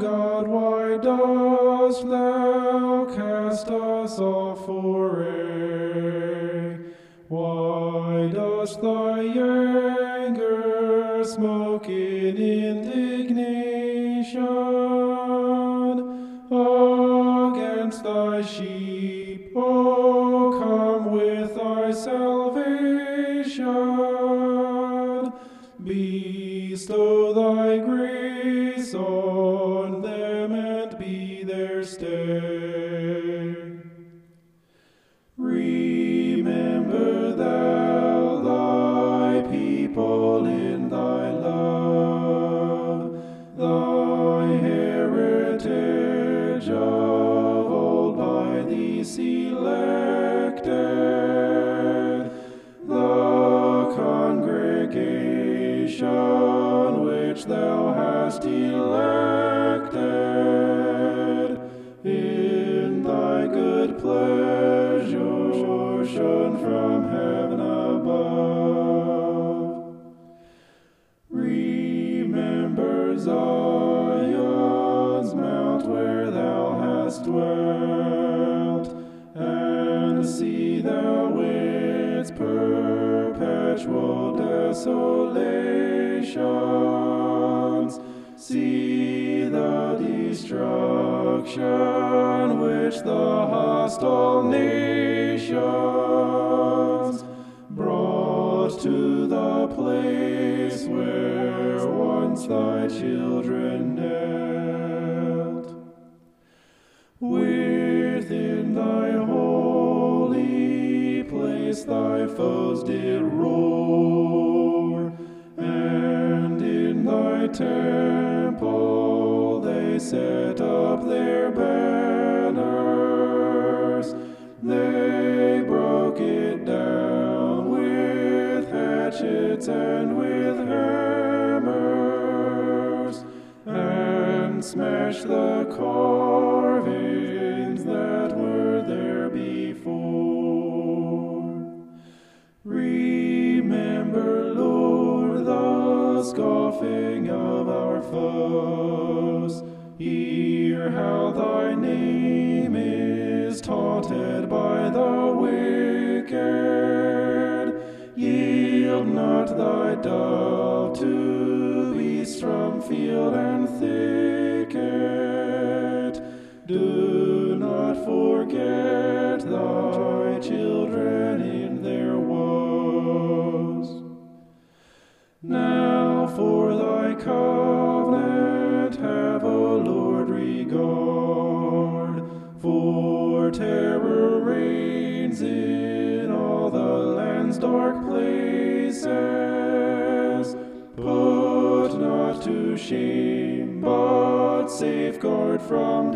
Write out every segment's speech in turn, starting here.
God, why dost thou cast us off for aye? Why dost thy anger smoke in indignation against thy sheep? O come with thy salvation. Bestow thy grace on them and be their stay. Remember thou thy people in thy love, thy heritage of old by thee selected, the congregation which thou hast elected, in thy good pleasure shone from heaven above. Remember Zion's mount where thou hast dwelt, and see thou its perpetual desolations. See the destruction which the hostile nations brought to the place where once thy children knelt. Within thy holy place thy foes did roar, and in thy temple they set up their banners. They broke it down with hatchets and with hammers, and smashed the carvings that were there before. Remember, Lord, the scoffing of our foes. Hear how thy name is taunted by the wicked. Yield not thy dove to beasts from field and thicket. Do not forget thy children in their woes. Now for thy covenant have, O Lord, regard, for terror reigns in all the land's dark places. Put not to shame, but safeguard from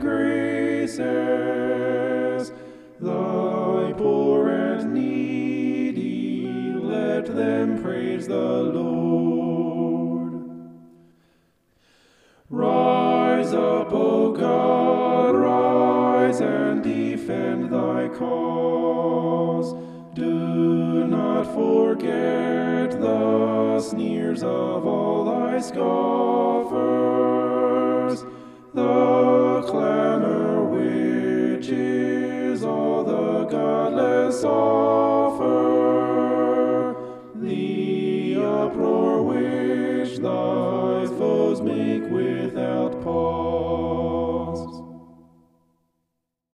disgraces thy poor and needy. Let them praise the Lord. Rise up, O God, rise and defend thy cause. Do not forget the sneers of all thy scoffers, the clamor which is all the godless offer, the uproar which thy foes make without pause.